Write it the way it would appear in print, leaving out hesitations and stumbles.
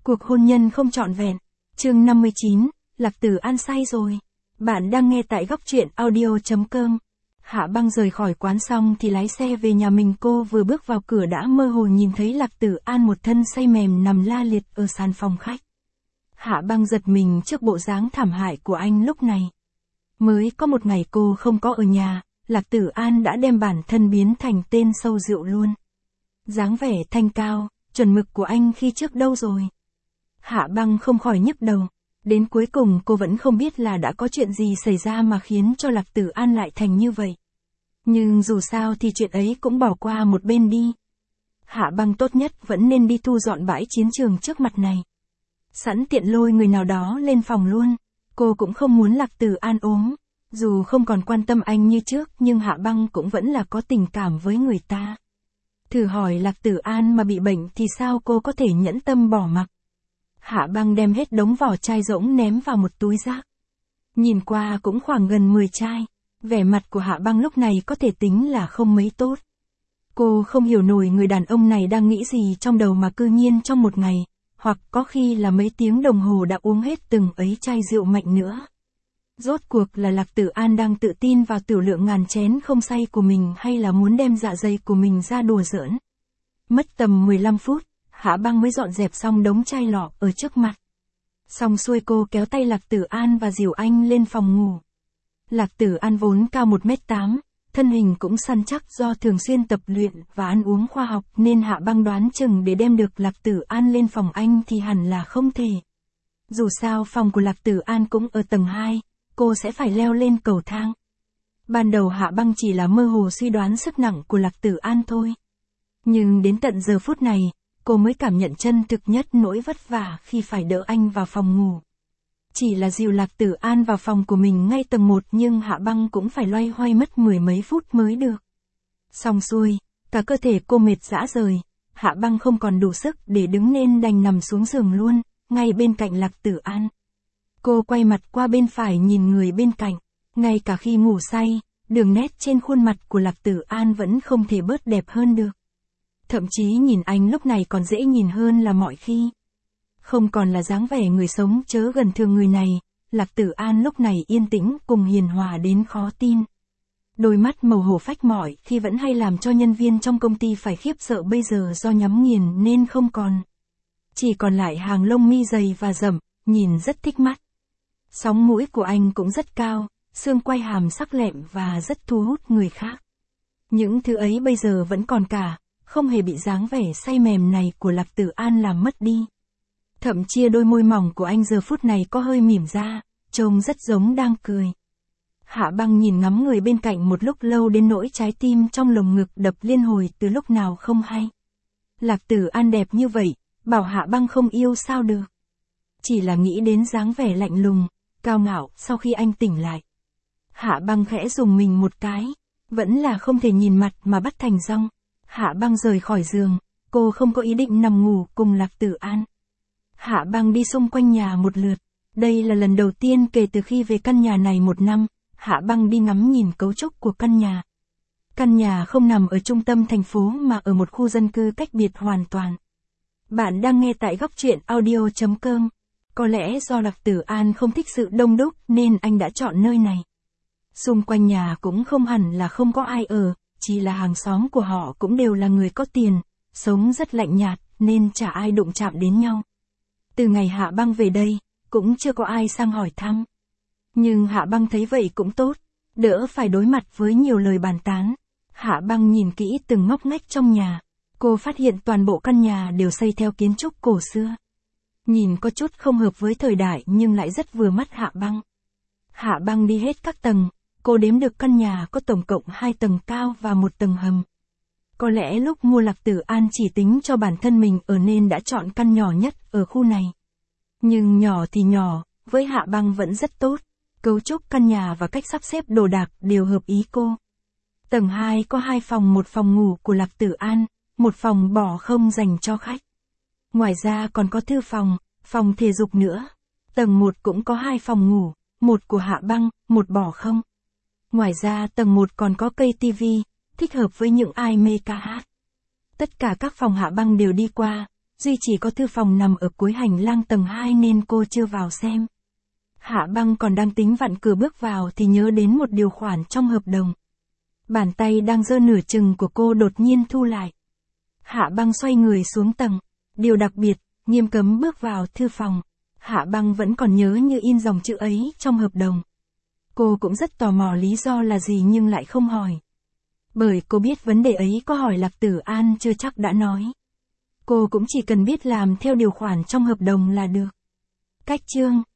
Cuộc hôn nhân không trọn vẹn. Chương 59, Lạc Tử An say rồi. Bạn đang nghe tại góc truyện audio.com. Hạ Băng rời khỏi quán xong thì lái xe về nhà mình. Cô vừa bước vào cửa đã mơ hồ nhìn thấy Lạc Tử An một thân say mềm nằm la liệt ở sàn phòng khách. Hạ Băng giật mình trước bộ dáng thảm hại của anh lúc này. Mới có một ngày cô không có ở nhà, Lạc Tử An đã đem bản thân biến thành tên sâu rượu luôn. Dáng vẻ thanh cao, chuẩn mực của anh khi trước đâu rồi? Hạ Băng không khỏi nhức đầu. Đến cuối cùng cô vẫn không biết là đã có chuyện gì xảy ra mà khiến cho Lạc Tử An lại thành như vậy. Nhưng dù sao thì chuyện ấy cũng bỏ qua một bên đi. Hạ Băng tốt nhất vẫn nên đi thu dọn bãi chiến trường trước mặt này. Sẵn tiện lôi người nào đó lên phòng luôn. Cô cũng không muốn Lạc Tử An ốm. Dù không còn quan tâm anh như trước nhưng Hạ Băng cũng vẫn là có tình cảm với người ta. Thử hỏi Lạc Tử An mà bị bệnh thì sao cô có thể nhẫn tâm bỏ mặc. Hạ Băng đem hết đống vỏ chai rỗng ném vào một túi rác. Nhìn qua cũng khoảng gần 10 chai. Vẻ mặt của Hạ Băng lúc này có thể tính là không mấy tốt. Cô không hiểu nổi người đàn ông này đang nghĩ gì trong đầu mà cư nhiên trong một ngày, hoặc có khi là mấy tiếng đồng hồ đã uống hết từng ấy chai rượu mạnh nữa. Rốt cuộc là Lạc Tử An đang tự tin vào tiểu lượng ngàn chén không say của mình hay là muốn đem dạ dày của mình ra đùa giỡn. Mất tầm 15 phút, Hạ Băng mới dọn dẹp xong đống chai lọ ở trước mặt. Xong xuôi cô kéo tay Lạc Tử An và dìu anh lên phòng ngủ. Lạc Tử An vốn cao 1m8, thân hình cũng săn chắc do thường xuyên tập luyện và ăn uống khoa học nên Hạ Băng đoán chừng để đem được Lạc Tử An lên phòng anh thì hẳn là không thể. Dù sao phòng của Lạc Tử An cũng ở tầng 2, cô sẽ phải leo lên cầu thang. Ban đầu Hạ Băng chỉ là mơ hồ suy đoán sức nặng của Lạc Tử An thôi. Nhưng đến tận giờ phút này, cô mới cảm nhận chân thực nhất nỗi vất vả khi phải đỡ anh vào phòng ngủ. Chỉ là dìu Lạc Tử An vào phòng của mình ngay tầng 1 nhưng Hạ Băng cũng phải loay hoay mất 10 mấy phút mới được. Xong xuôi, cả cơ thể cô mệt rã rời, Hạ Băng không còn đủ sức để đứng nên đành nằm xuống giường luôn, ngay bên cạnh Lạc Tử An. Cô quay mặt qua bên phải nhìn người bên cạnh, ngay cả khi ngủ say, đường nét trên khuôn mặt của Lạc Tử An vẫn không thể bớt đẹp hơn được. Thậm chí nhìn anh lúc này còn dễ nhìn hơn là mọi khi. Không còn là dáng vẻ người sống chớ gần thương người này, Lạc Tử An lúc này yên tĩnh cùng hiền hòa đến khó tin. Đôi mắt màu hổ phách mỏi khi vẫn hay làm cho nhân viên trong công ty phải khiếp sợ bây giờ do nhắm nghiền nên không còn. Chỉ còn lại hàng lông mi dày và rậm, nhìn rất thích mắt. Sóng mũi của anh cũng rất cao, xương quai hàm sắc lẹm và rất thu hút người khác. Những thứ ấy bây giờ vẫn còn cả, không hề bị dáng vẻ say mềm này của Lạc Tử An làm mất đi. Thậm chí đôi môi mỏng của anh giờ phút này có hơi mỉm ra, trông rất giống đang cười. Hạ Băng nhìn ngắm người bên cạnh một lúc lâu đến nỗi trái tim trong lồng ngực đập liên hồi từ lúc nào không hay. Lạc Tử An đẹp như vậy, bảo Hạ Băng không yêu sao được. Chỉ là nghĩ đến dáng vẻ lạnh lùng, cao ngạo sau khi anh tỉnh lại. Hạ Băng khẽ dùng mình một cái, vẫn là không thể nhìn mặt mà bắt thành dong. Hạ Băng rời khỏi giường, cô không có ý định nằm ngủ cùng Lạc Tử An. Hạ Băng đi xung quanh nhà một lượt. Đây là lần đầu tiên kể từ khi về căn nhà này 1 năm, Hạ Băng đi ngắm nhìn cấu trúc của căn nhà. Căn nhà không nằm ở trung tâm thành phố mà ở một khu dân cư cách biệt hoàn toàn. Bạn đang nghe tại góc truyện audio.com. Có lẽ do Lạc Tử An không thích sự đông đúc nên anh đã chọn nơi này. Xung quanh nhà cũng không hẳn là không có ai ở, chỉ là hàng xóm của họ cũng đều là người có tiền, sống rất lạnh nhạt nên chả ai đụng chạm đến nhau. Từ ngày Hạ Băng về đây, cũng chưa có ai sang hỏi thăm. Nhưng Hạ Băng thấy vậy cũng tốt, đỡ phải đối mặt với nhiều lời bàn tán. Hạ Băng nhìn kỹ từng ngóc ngách trong nhà, cô phát hiện toàn bộ căn nhà đều xây theo kiến trúc cổ xưa. Nhìn có chút không hợp với thời đại nhưng lại rất vừa mắt Hạ Băng. Hạ Băng đi hết các tầng, cô đếm được căn nhà có tổng cộng 2 tầng cao và 1 tầng hầm. Có lẽ lúc mua Lạc Tử An chỉ tính cho bản thân mình ở nên đã chọn căn nhỏ nhất ở khu này. Nhưng nhỏ thì nhỏ, với Hạ Băng vẫn rất tốt. Cấu trúc căn nhà và cách sắp xếp đồ đạc đều hợp ý cô. Tầng 2 có 2 phòng, một phòng ngủ của Lạc Tử An, một phòng bỏ không dành cho khách. Ngoài ra còn có thư phòng, phòng thể dục nữa. Tầng 1 cũng có 2 phòng ngủ, một của Hạ Băng, một bỏ không. Ngoài ra tầng 1 còn có cây tivi, thích hợp với những ai mê ca hát. Tất cả các phòng Hạ Băng đều đi qua, duy chỉ có thư phòng nằm ở cuối hành lang tầng 2 nên cô chưa vào xem. Hạ Băng còn đang tính vặn cửa bước vào thì nhớ đến một điều khoản trong hợp đồng. Bàn tay đang giơ nửa chừng của cô đột nhiên thu lại. Hạ Băng xoay người xuống tầng. Điều đặc biệt, nghiêm cấm bước vào thư phòng. Hạ Băng vẫn còn nhớ như in dòng chữ ấy trong hợp đồng. Cô cũng rất tò mò lý do là gì nhưng lại không hỏi. Bởi cô biết vấn đề ấy có hỏi Lạc Tử An chưa chắc đã nói. Cô cũng chỉ cần biết làm theo điều khoản trong hợp đồng là được. Cách chương